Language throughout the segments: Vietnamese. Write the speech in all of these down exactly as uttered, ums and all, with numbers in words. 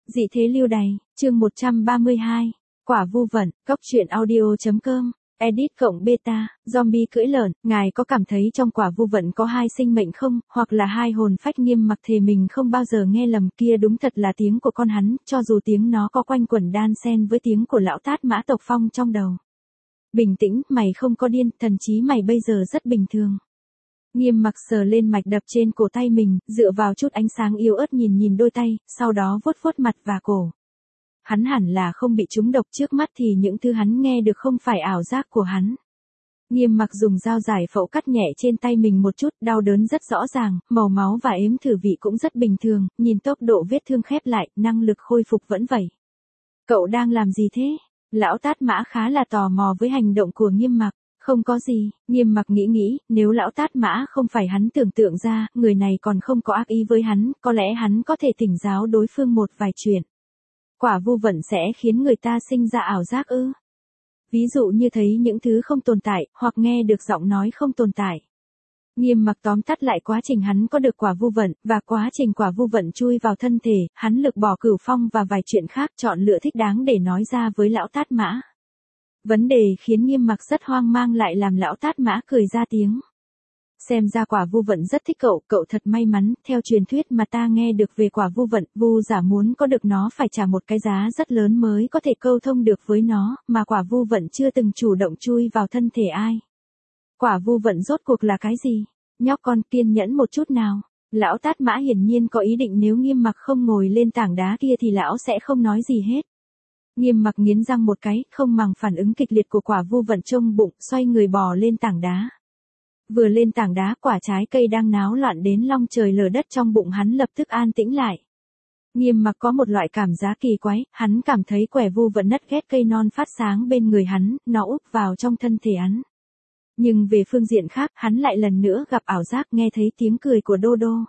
Dị thế lưu đày, chương một trăm ba mươi hai. Quả vu vận, cóc truyện audio.com, edit cộng beta, zombie cưỡi lợn, ngài có cảm thấy trong quả vu vận có hai sinh mệnh không, hoặc là hai hồn phách Nghiêm Mặc thề mình không bao giờ nghe lầm, kia đúng thật là tiếng của con hắn, cho dù tiếng nó có quanh quẩn đan xen với tiếng của lão Tát Mã Tộc Phong trong đầu. Bình tĩnh, mày không có điên, thần chí mày bây giờ rất bình thường. Nghiêm Mặc sờ lên mạch đập trên cổ tay mình, dựa vào chút ánh sáng yếu ớt nhìn nhìn đôi tay, sau đó vuốt vuốt mặt và cổ. Hắn hẳn là không bị trúng độc, trước mắt thì những thứ hắn nghe được không phải ảo giác của hắn. Nghiêm Mặc dùng dao giải phẫu cắt nhẹ trên tay mình một chút, đau đớn rất rõ ràng, màu máu và ếm thử vị cũng rất bình thường, nhìn tốc độ vết thương khép lại, năng lực khôi phục vẫn vậy. Cậu đang làm gì thế? Lão Tát Mã khá là tò mò với hành động của Nghiêm Mặc. Không có gì, Nghiêm Mặc nghĩ nghĩ, nếu lão Tát Mã không phải hắn tưởng tượng ra, người này còn không có ác ý với hắn, có lẽ hắn có thể thỉnh giáo đối phương một vài chuyện. Quả vu vận sẽ khiến người ta sinh ra ảo giác ư? Ví dụ như thấy những thứ không tồn tại, hoặc nghe được giọng nói không tồn tại. Nghiêm Mặc tóm tắt lại quá trình hắn có được quả vu vận, và quá trình quả vu vận chui vào thân thể, hắn lược bỏ Cửu Phong và vài chuyện khác, chọn lựa thích đáng để nói ra với lão Tát Mã. Vấn đề khiến Nghiêm Mặc rất hoang mang lại làm lão Tát Mã cười ra tiếng. Xem ra quả vu vận rất thích cậu, cậu thật may mắn, theo truyền thuyết mà ta nghe được về quả vu vận, vu giả muốn có được nó phải trả một cái giá rất lớn mới có thể câu thông được với nó, mà quả vu vận chưa từng chủ động chui vào thân thể ai. Quả vu vận rốt cuộc là cái gì? Nhóc con kiên nhẫn một chút nào. Lão Tát Mã hiển nhiên có ý định nếu Nghiêm Mặc không ngồi lên tảng đá kia thì lão sẽ không nói gì hết. Nghiêm Mặc nghiến răng một cái, không màng phản ứng kịch liệt của quả vu vận trong bụng, xoay người bò lên tảng đá. Vừa lên tảng đá, quả trái cây đang náo loạn đến long trời lở đất trong bụng hắn lập tức an tĩnh lại. Nghiêm Mặc có một loại cảm giác kỳ quái, hắn cảm thấy quẻ vu vận nất ghét cây non phát sáng bên người hắn, nó úp vào trong thân thể hắn. Nhưng về phương diện khác, hắn lại lần nữa gặp ảo giác, nghe thấy tiếng cười của Đô Đô.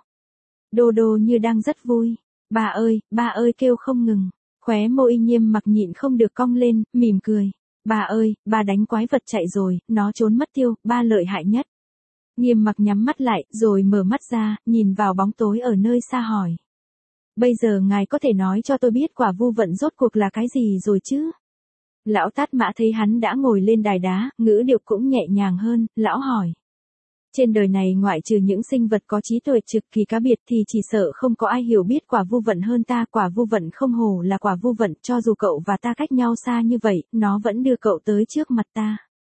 Đô Đô như đang rất vui. Ba ơi, ba ơi kêu không ngừng. Khóe môi Nghiêm Mặc nhịn không được cong lên, mỉm cười. Ba ơi, ba đánh quái vật chạy rồi, nó trốn mất tiêu, ba lợi hại nhất. Nghiêm Mặc nhắm mắt lại, rồi mở mắt ra, nhìn vào bóng tối ở nơi xa hỏi. Bây giờ ngài có thể nói cho tôi biết quả vu vận rốt cuộc là cái gì rồi chứ? Lão Tát Mã thấy hắn đã ngồi lên đài đá, ngữ điệu cũng nhẹ nhàng hơn, lão hỏi. Trên đời này ngoại trừ những sinh vật có trí tuệ cực kỳ cá biệt thì chỉ sợ không có ai hiểu biết quả vu vận hơn ta. Quả vu vận không hổ là quả vu vận, cho dù cậu và ta cách nhau xa như vậy, nó vẫn đưa cậu tới trước mặt ta.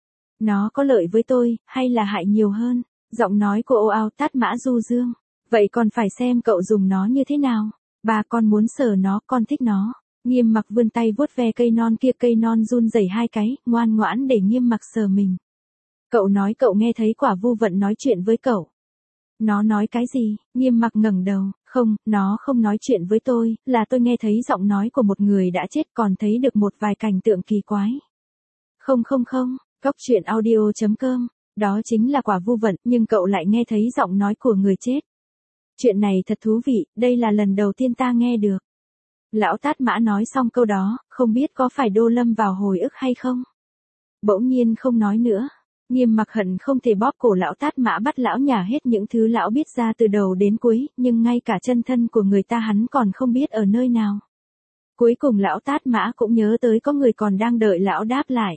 Nó có lợi với tôi, hay là hại nhiều hơn? Giọng nói của ô ao Tát Mã du dương. Vậy còn phải xem cậu dùng nó như thế nào. Bà con muốn sờ nó, con thích nó. Nghiêm Mặc vươn tay vuốt ve cây non kia, cây non run rẩy hai cái, ngoan ngoãn để Nghiêm Mặc sờ mình. Cậu nói cậu nghe thấy quả vu vận nói chuyện với cậu. Nó nói cái gì? Nghiêm Mặc ngẩng đầu, không, nó không nói chuyện với tôi, là tôi nghe thấy giọng nói của một người đã chết, còn thấy được một vài cảnh tượng kỳ quái. Không không không, cóc truyện audio.com, đó chính là quả vu vận, nhưng cậu lại nghe thấy giọng nói của người chết. Chuyện này thật thú vị, đây là lần đầu tiên ta nghe được. Lão Tát Mã nói xong câu đó, không biết có phải Đô lâm vào hồi ức hay không? Bỗng nhiên không nói nữa. Nghiêm Mặc hận không thể bóp cổ lão Tát Mã, bắt lão nhả hết những thứ lão biết ra từ đầu đến cuối, nhưng ngay cả chân thân của người ta hắn còn không biết ở nơi nào. Cuối cùng lão Tát Mã cũng nhớ tới có người còn đang đợi lão đáp lại.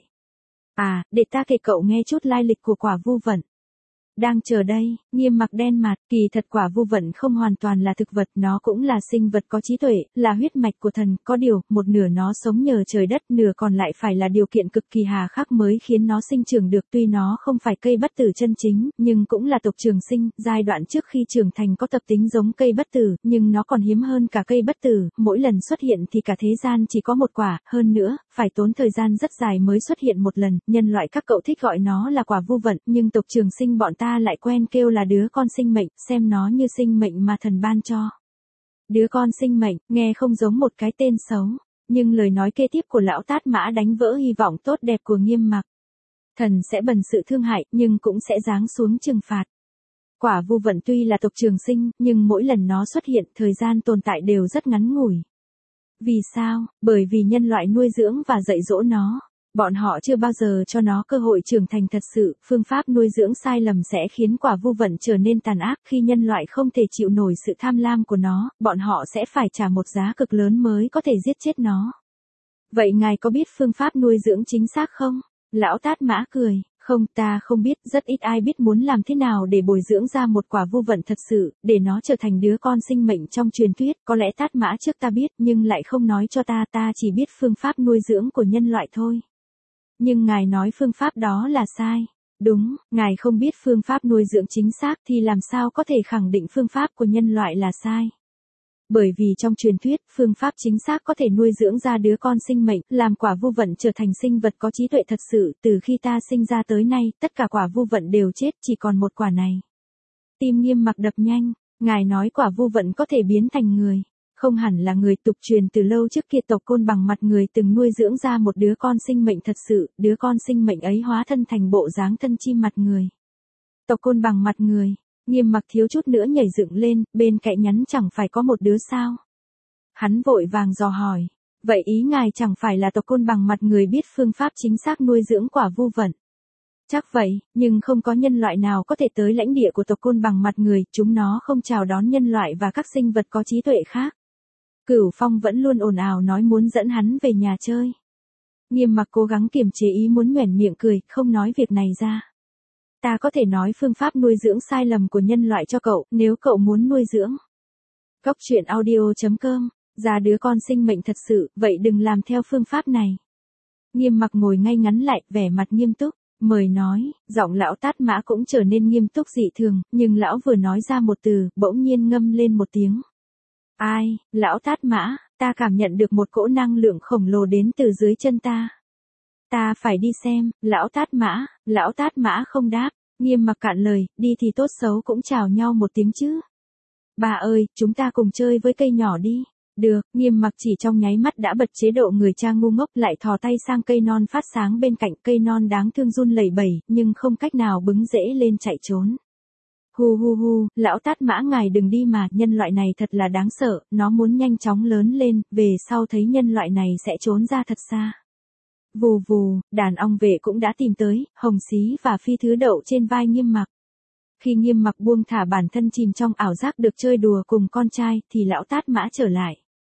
À, để ta kể cậu nghe chút lai lịch của quả vu vận. Đang chờ đây. Nghiêm Mặc đen mặt, kỳ thật quả vu vận không hoàn toàn là thực vật, nó cũng là sinh vật có trí tuệ, là huyết mạch của thần, có điều, một nửa nó sống nhờ trời đất, nửa còn lại phải là điều kiện cực kỳ hà khắc mới khiến nó sinh trưởng được, tuy nó không phải cây bất tử chân chính, nhưng cũng là tộc trường sinh, giai đoạn trước khi trưởng thành có tập tính giống cây bất tử, nhưng nó còn hiếm hơn cả cây bất tử, mỗi lần xuất hiện thì cả thế gian chỉ có một quả, hơn nữa, phải tốn thời gian rất dài mới xuất hiện một lần, nhân loại các cậu thích gọi nó là quả vu vận, nhưng tộc trường sinh bọn ta lại quen kêu là đứa con sinh mệnh, xem nó như sinh mệnh mà thần ban cho. Đứa con sinh mệnh, nghe không giống một cái tên xấu, nhưng lời nói kế tiếp của lão Tát Mã đánh vỡ hy vọng tốt đẹp của Nghiêm Mặc. Thần sẽ bần sự thương hại, nhưng cũng sẽ giáng xuống trừng phạt. Quả vu vận tuy là tộc trường sinh, nhưng mỗi lần nó xuất hiện, thời gian tồn tại đều rất ngắn ngủi. Vì sao? Bởi vì nhân loại nuôi dưỡng và dạy dỗ nó. Bọn họ chưa bao giờ cho nó cơ hội trưởng thành thật sự, phương pháp nuôi dưỡng sai lầm sẽ khiến quả vu vận trở nên tàn ác khi nhân loại không thể chịu nổi sự tham lam của nó, bọn họ sẽ phải trả một giá cực lớn mới có thể giết chết nó. Vậy ngài có biết phương pháp nuôi dưỡng chính xác không? Lão Tát Mã cười, không ta không biết, rất ít ai biết muốn làm thế nào để bồi dưỡng ra một quả vu vận thật sự, để nó trở thành đứa con sinh mệnh trong truyền thuyết, có lẽ Tát Mã trước ta biết nhưng lại không nói cho ta, ta chỉ biết phương pháp nuôi dưỡng của nhân loại thôi. Nhưng ngài nói phương pháp đó là sai. Đúng, ngài không biết phương pháp nuôi dưỡng chính xác thì làm sao có thể khẳng định phương pháp của nhân loại là sai. Bởi vì trong truyền thuyết, phương pháp chính xác có thể nuôi dưỡng ra đứa con sinh mệnh, làm quả vu vận trở thành sinh vật có trí tuệ thật sự, từ khi ta sinh ra tới nay, tất cả quả vu vận đều chết, chỉ còn một quả này. Tim Nghiêm Mặc đập nhanh, ngài nói quả vu vận có thể biến thành người. Không hẳn là người, tục truyền từ lâu trước kia tộc Côn Bằng mặt người từng nuôi dưỡng ra một đứa con sinh mệnh thật sự, đứa con sinh mệnh ấy hóa thân thành bộ dáng thân chim mặt người. Tộc Côn Bằng mặt người, Nghiêm Mặc thiếu chút nữa nhảy dựng lên, bên cạnh nhắn chẳng phải có một đứa sao. Hắn vội vàng dò hỏi, vậy ý ngài chẳng phải là tộc Côn Bằng mặt người biết phương pháp chính xác nuôi dưỡng quả vu vận. Chắc vậy, nhưng không có nhân loại nào có thể tới lãnh địa của tộc Côn Bằng mặt người, chúng nó không chào đón nhân loại và các sinh vật có trí tuệ khác. Cửu Phong vẫn luôn ồn ào nói muốn dẫn hắn về nhà chơi. Nghiêm Mặc cố gắng kiềm chế ý muốn nhoẻn miệng cười, không nói việc này ra. Ta có thể nói phương pháp nuôi dưỡng sai lầm của nhân loại cho cậu, nếu cậu muốn nuôi dưỡng. Cốc truyện audio chấm com, ra đứa con sinh mệnh thật sự, vậy đừng làm theo phương pháp này. Nghiêm Mặc ngồi ngay ngắn lại, vẻ mặt nghiêm túc, mời nói, giọng lão Tát Mã cũng trở nên nghiêm túc dị thường, nhưng lão vừa nói ra một từ, bỗng nhiên ngâm lên một tiếng. Ai, lão Tát Mã, ta cảm nhận được một cỗ năng lượng khổng lồ đến từ dưới chân ta. Ta phải đi xem, lão Tát Mã, lão Tát Mã không đáp, Nghiêm Mặc cạn lời, đi thì tốt xấu cũng chào nhau một tiếng chứ. Bà ơi, chúng ta cùng chơi với cây nhỏ đi. Được, Nghiêm Mặc chỉ trong nháy mắt đã bật chế độ người cha ngu ngốc lại thò tay sang cây non phát sáng bên cạnh, cây non đáng thương run lẩy bẩy, nhưng không cách nào bứng rễ lên chạy trốn. Hu hu hu, lão Tát Mã ngài đừng đi mà, nhân loại này thật là đáng sợ, nó muốn nhanh chóng lớn lên, về sau thấy nhân loại này sẽ trốn ra thật xa. Vù vù, đàn ong vệ cũng đã tìm tới, Hồng Xí và Phi Thứ đậu trên vai Nghiêm Mặc. Khi Nghiêm Mặc buông thả bản thân chìm trong ảo giác được chơi đùa cùng con trai, thì lão Tát Mã trở lại.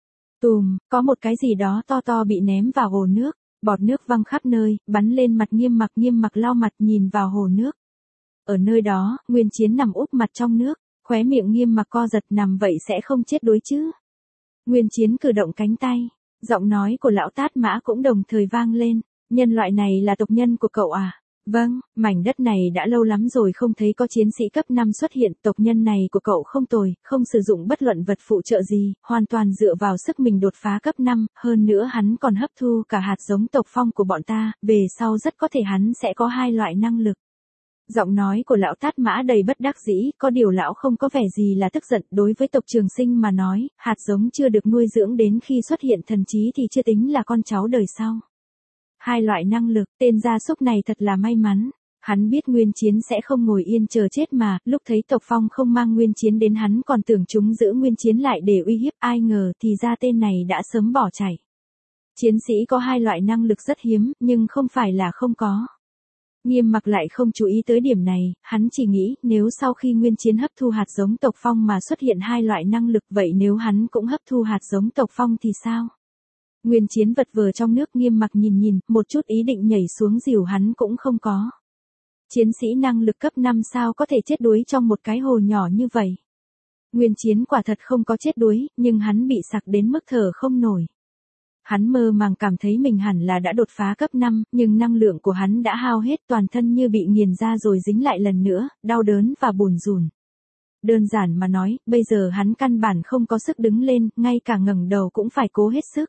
Tùm, có một cái gì đó to to bị ném vào hồ nước, bọt nước văng khắp nơi, bắn lên mặt Nghiêm Mặc, Nghiêm Mặc lau mặt nhìn vào hồ nước. Ở nơi đó, Nguyên Chiến nằm úp mặt trong nước, khóe miệng Nghiêm Mặc co giật, nằm vậy sẽ không chết đuối chứ. Nguyên Chiến cử động cánh tay, giọng nói của lão Tát Mã cũng đồng thời vang lên, nhân loại này là tộc nhân của cậu à? Vâng, mảnh đất này đã lâu lắm rồi không thấy có chiến sĩ cấp năm xuất hiện, tộc nhân này của cậu không tồi, không sử dụng bất luận vật phụ trợ gì, hoàn toàn dựa vào sức mình đột phá cấp năm, hơn nữa hắn còn hấp thu cả hạt giống tộc phong của bọn ta, về sau rất có thể hắn sẽ có hai loại năng lực. Giọng nói của lão Tát Mã đầy bất đắc dĩ, có điều lão không có vẻ gì là tức giận, đối với tộc Trường Sinh mà nói, hạt giống chưa được nuôi dưỡng đến khi xuất hiện thần trí thì chưa tính là con cháu đời sau. Hai loại năng lực, tên gia súc này thật là may mắn. Hắn biết Nguyên Chiến sẽ không ngồi yên chờ chết mà, lúc thấy tộc Phong không mang Nguyên Chiến đến hắn còn tưởng chúng giữ Nguyên Chiến lại để uy hiếp, ai ngờ thì ra tên này đã sớm bỏ chạy. Chiến sĩ có hai loại năng lực rất hiếm, nhưng không phải là không có. Nghiêm Mặc lại không chú ý tới điểm này, hắn chỉ nghĩ nếu sau khi Nguyên Chiến hấp thu hạt giống tộc Phong mà xuất hiện hai loại năng lực, vậy nếu hắn cũng hấp thu hạt giống tộc Phong thì sao? Nguyên Chiến vật vờ trong nước, Nghiêm Mặc nhìn nhìn, một chút ý định nhảy xuống dìu hắn cũng không có. Chiến sĩ năng lực cấp năm sao có thể chết đuối trong một cái hồ nhỏ như vậy? Nguyên Chiến quả thật không có chết đuối, nhưng hắn bị sặc đến mức thở không nổi. Hắn mơ màng cảm thấy mình hẳn là đã đột phá cấp năm, nhưng năng lượng của hắn đã hao hết, toàn thân như bị nghiền ra rồi dính lại lần nữa, đau đớn và bủn rủn. Đơn giản mà nói, bây giờ hắn căn bản không có sức đứng lên, ngay cả ngẩng đầu cũng phải cố hết sức.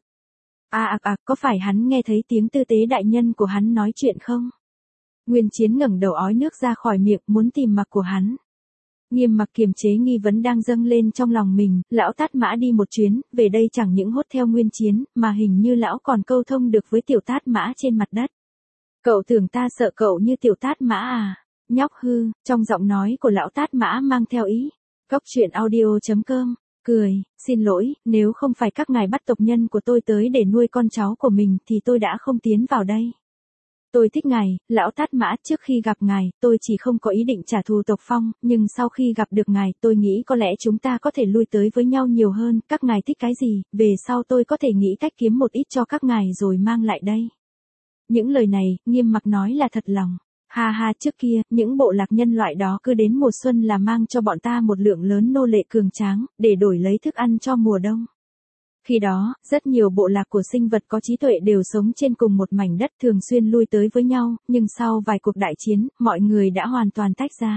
À à à, có phải hắn nghe thấy tiếng tư tế đại nhân của hắn nói chuyện không? Nguyên Chiến ngẩng đầu ói nước ra khỏi miệng, muốn tìm Mặc của hắn. Nghiêm Mặc kiềm chế nghi vấn đang dâng lên trong lòng mình, lão Tát Mã đi một chuyến, về đây chẳng những hốt theo Nguyên Chiến, mà hình như lão còn câu thông được với tiểu Tát Mã trên mặt đất. Cậu tưởng ta sợ cậu như tiểu Tát Mã à? Nhóc hư, trong giọng nói của lão Tát Mã mang theo ý. Cốc truyện audio chấm com, cười, xin lỗi, nếu không phải các ngài bắt tộc nhân của tôi tới để nuôi con cháu của mình thì tôi đã không tiến vào đây. Tôi thích ngài, lão Tát Mã, trước khi gặp ngài, tôi chỉ không có ý định trả thù tộc Phong, nhưng sau khi gặp được ngài, tôi nghĩ có lẽ chúng ta có thể lui tới với nhau nhiều hơn, các ngài thích cái gì, về sau tôi có thể nghĩ cách kiếm một ít cho các ngài rồi mang lại đây. Những lời này, Nghiêm Mặc nói là thật lòng. Ha ha, trước kia, những bộ lạc nhân loại đó cứ đến mùa xuân là mang cho bọn ta một lượng lớn nô lệ cường tráng, để đổi lấy thức ăn cho mùa đông. Khi đó, rất nhiều bộ lạc của sinh vật có trí tuệ đều sống trên cùng một mảnh đất thường xuyên lui tới với nhau, nhưng sau vài cuộc đại chiến, mọi người đã hoàn toàn tách ra.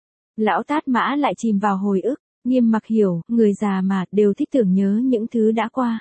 Lão Tát Mã lại chìm vào hồi ức, Nghiêm Mặc hiểu, người già mà, đều thích tưởng nhớ những thứ đã qua.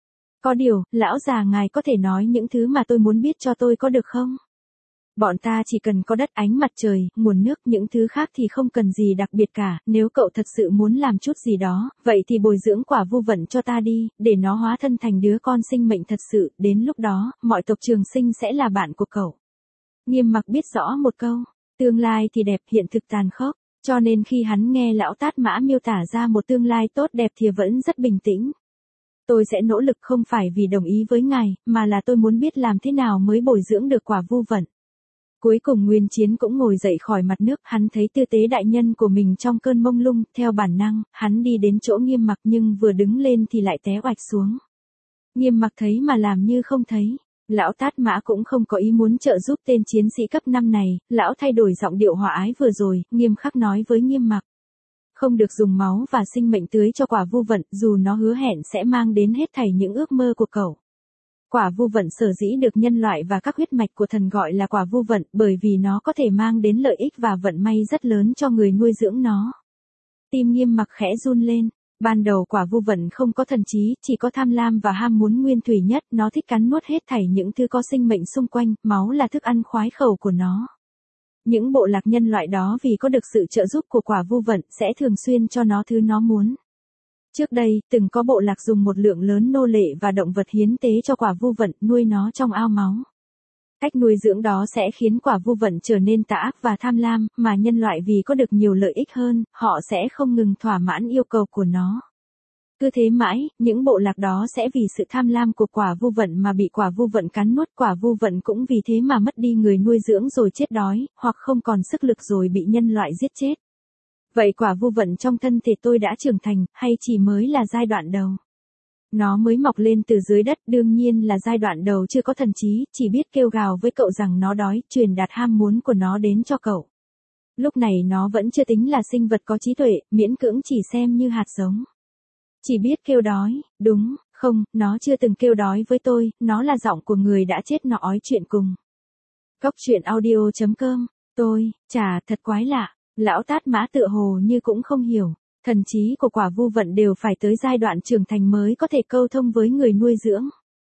Có điều, lão già ngài có thể nói những thứ mà tôi muốn biết cho tôi có được không? Bọn ta chỉ cần có đất, ánh mặt trời, nguồn nước, những thứ khác thì không cần gì đặc biệt cả, nếu cậu thật sự muốn làm chút gì đó, vậy thì bồi dưỡng quả vu vận cho ta đi, để nó hóa thân thành đứa con sinh mệnh thật sự, đến lúc đó, mọi tộc trường sinh sẽ là bạn của cậu. Nghiêm Mặc biết rõ một câu, tương lai thì đẹp, hiện thực tàn khốc, cho nên khi hắn nghe lão Tát Mã miêu tả ra một tương lai tốt đẹp thì vẫn rất bình tĩnh. Tôi sẽ nỗ lực không phải vì đồng ý với ngài, mà là tôi muốn biết làm thế nào mới bồi dưỡng được quả vu vận. Cuối cùng Nguyên Chiến cũng ngồi dậy khỏi mặt nước, hắn thấy tư tế đại nhân của mình trong cơn mông lung, theo bản năng, hắn đi đến chỗ Nghiêm Mặc nhưng vừa đứng lên thì lại té oạch xuống. Nghiêm Mặc thấy mà làm như không thấy. Lão Tát Mã cũng không có ý muốn trợ giúp tên chiến sĩ cấp năm này, lão thay đổi giọng điệu hòa ái vừa rồi, nghiêm khắc nói với Nghiêm Mặc. Không được dùng máu và sinh mệnh tưới cho quả vu vận, dù nó hứa hẹn sẽ mang đến hết thảy những ước mơ của cậu. Quả vu vận sở dĩ được nhân loại và các huyết mạch của thần gọi là quả vu vận, bởi vì nó có thể mang đến lợi ích và vận may rất lớn cho người nuôi dưỡng nó. Tim Nghiêm Mặc khẽ run lên. Ban đầu quả vu vận không có thần trí, chỉ có tham lam và ham muốn nguyên thủy nhất, nó thích cắn nuốt hết thảy những thứ có sinh mệnh xung quanh, máu là thức ăn khoái khẩu của nó. Những bộ lạc nhân loại đó vì có được sự trợ giúp của quả vu vận sẽ thường xuyên cho nó thứ nó muốn. Trước đây, từng có bộ lạc dùng một lượng lớn nô lệ và động vật hiến tế cho quả vu vận, nuôi nó trong ao máu. Cách nuôi dưỡng đó sẽ khiến quả vu vận trở nên tà ác và tham lam, mà nhân loại vì có được nhiều lợi ích hơn, họ sẽ không ngừng thỏa mãn yêu cầu của nó. Cứ thế mãi, những bộ lạc đó sẽ vì sự tham lam của quả vu vận mà bị quả vu vận cắn nuốt, quả vu vận cũng vì thế mà mất đi người nuôi dưỡng rồi chết đói, hoặc không còn sức lực rồi bị nhân loại giết chết. Vậy quả vu vận trong thân thể tôi đã trưởng thành, hay chỉ mới là giai đoạn đầu? Nó mới mọc lên từ dưới đất, đương nhiên là giai đoạn đầu chưa có thần trí, chỉ biết kêu gào với cậu rằng nó đói, truyền đạt ham muốn của nó đến cho cậu. Lúc này nó vẫn chưa tính là sinh vật có trí tuệ, miễn cưỡng chỉ xem như hạt giống. Chỉ biết kêu đói, đúng, không, nó chưa từng kêu đói với tôi, nó là giọng của người đã chết nó ói chuyện cùng. Cốc truyện audio chấm com, tôi, chà, thật quái lạ, lão Tát Mã tựa hồ như cũng không hiểu. Thần trí của quả vu vận đều phải tới giai đoạn trưởng thành mới có thể câu thông với người nuôi dưỡng.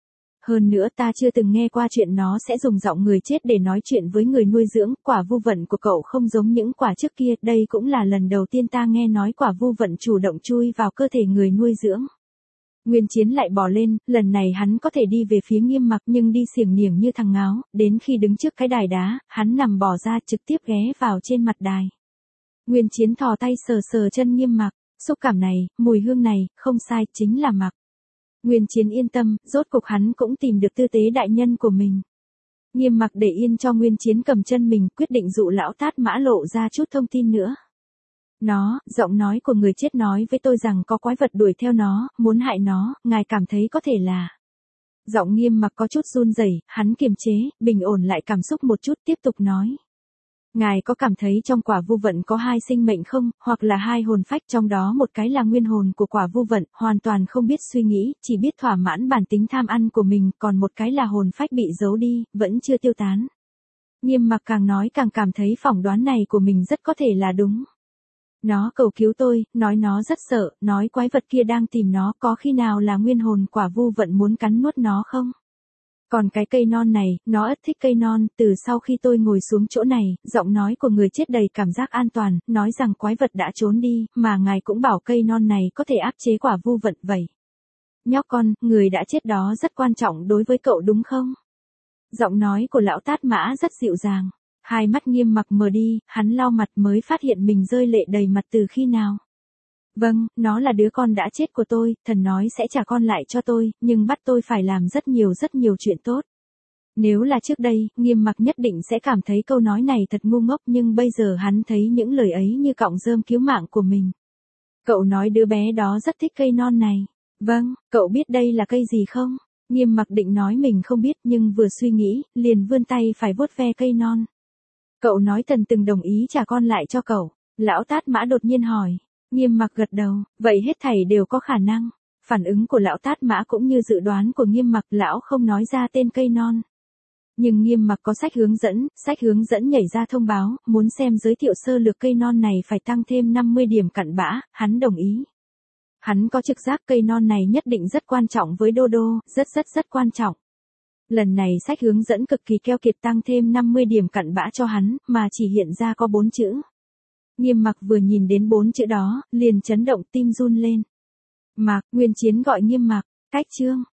Hơn nữa ta chưa từng nghe qua chuyện nó sẽ dùng giọng người chết để nói chuyện với người nuôi dưỡng, quả vu vận của cậu không giống những quả trước kia, đây cũng là lần đầu tiên ta nghe nói quả vu vận chủ động chui vào cơ thể người nuôi dưỡng. Nguyên Chiến lại bò lên, lần này hắn có thể đi về phía Nghiêm Mặc nhưng đi xiềng niềng như thằng ngáo, đến khi đứng trước cái đài đá, hắn nằm bò ra trực tiếp ghé vào trên mặt đài. Nguyên Chiến thò tay sờ sờ chân Nghiêm Mặc, xúc cảm này, mùi hương này, không sai, chính là Mặc. Nguyên Chiến yên tâm, rốt cục hắn cũng tìm được tư tế đại nhân của mình. Nghiêm Mặc để yên cho Nguyên Chiến cầm chân mình, quyết định dụ lão Tát Mã lộ ra chút thông tin nữa. Nó, giọng nói của người chết nói với tôi rằng có quái vật đuổi theo nó, muốn hại nó, ngài cảm thấy có thể là... Giọng Nghiêm Mặc có chút run rẩy, hắn kiềm chế, bình ổn lại cảm xúc một chút, tiếp tục nói. Ngài có cảm thấy trong quả vu vận có hai sinh mệnh không, hoặc là hai hồn phách, trong đó một cái là nguyên hồn của quả vu vận, hoàn toàn không biết suy nghĩ, chỉ biết thỏa mãn bản tính tham ăn của mình, còn một cái là hồn phách bị giấu đi, vẫn chưa tiêu tán. Nghiêm Mặc càng nói càng cảm thấy phỏng đoán này của mình rất có thể là đúng. Nó cầu cứu tôi, nói nó rất sợ, nói quái vật kia đang tìm nó, có khi nào là nguyên hồn quả vu vận muốn cắn nuốt nó không? Còn cái cây non này, nó ất thích cây non, từ sau khi tôi ngồi xuống chỗ này, giọng nói của người chết đầy cảm giác an toàn, nói rằng quái vật đã trốn đi, mà ngài cũng bảo cây non này có thể áp chế quả vu vận vậy. Nhóc con, người đã chết đó rất quan trọng đối với cậu đúng không? Giọng nói của lão Tát Mã rất dịu dàng. Hai mắt Nghiêm Mặc mờ đi, hắn lau mặt mới phát hiện mình rơi lệ đầy mặt từ khi nào. Vâng, nó là đứa con đã chết của tôi, thần nói sẽ trả con lại cho tôi, nhưng bắt tôi phải làm rất nhiều rất nhiều chuyện tốt. Nếu là trước đây, Nghiêm Mặc nhất định sẽ cảm thấy câu nói này thật ngu ngốc, nhưng bây giờ hắn thấy những lời ấy như cọng rơm cứu mạng của mình. Cậu nói đứa bé đó rất thích cây non này. Vâng, cậu biết đây là cây gì không? Nghiêm Mặc định nói mình không biết, nhưng vừa suy nghĩ, liền vươn tay phải vuốt ve cây non. Cậu nói Tần từng đồng ý trả con lại cho cậu. Lão Tát Mã đột nhiên hỏi. Nghiêm Mặc gật đầu, vậy hết thảy đều có khả năng. Phản ứng của lão Tát Mã cũng như dự đoán của Nghiêm Mặc, lão không nói ra tên cây non. Nhưng Nghiêm Mặc có sách hướng dẫn, sách hướng dẫn nhảy ra thông báo, muốn xem giới thiệu sơ lược cây non này phải tăng thêm năm mươi điểm cặn bã, hắn đồng ý. Hắn có trực giác cây non này nhất định rất quan trọng với Đô Đô, rất rất rất quan trọng. Lần này sách hướng dẫn cực kỳ keo kiệt tăng thêm năm mươi điểm cặn bã cho hắn, mà chỉ hiện ra có bốn chữ. Nghiêm Mặc vừa nhìn đến bốn chữ đó, liền chấn động tim run lên. Mạc, Nguyên Chiến gọi Nghiêm Mặc, cách chương.